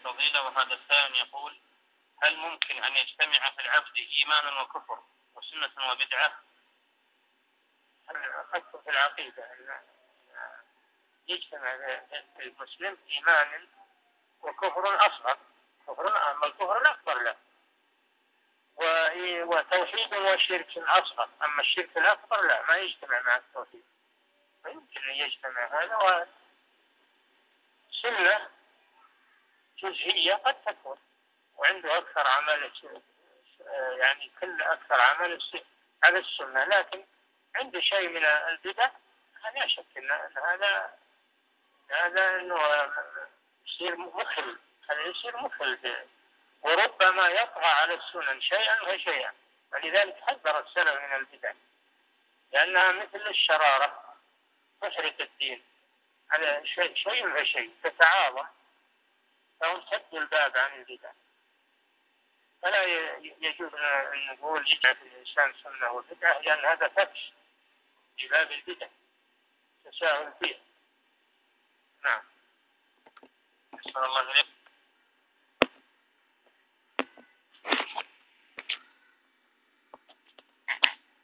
الفضيلة. وهذا السائل يقول: هل ممكن أن يجتمع في العبد إيمان وكفر وسنة وبدعة؟ أخذت في العقيدة أن يجتمع في المسلم إيمان وكفر أصغر، أما الكفر الأكبر لا، وتوحيد وشرك أصغر، أما الشرك الأكبر لا، ما يجتمع مع التوحيد. فيمكن أن يجتمع هذا وسنة جزئية قد تكون، وعنده أكثر عمل، يعني كل أكثر عمل على السنة، لكن عنده شيء من البدع. لا شك أن هذا أنه يصير مخل، هذا يصير مخل، وربما يطغى على السنن شيئا فشيئا. ولذلك حذر السلف من البدع، لأنها مثل الشرارة تحرق الدين على شيء فشيء تتعاظم، فهم سدوا الباب عن البدع. فلا يجوز أن نقول يجعل الإنسان سنة وبدعة، لأن هذا فتش في باب البدع، تساهل فيه. نعم. أحسن الله إليك.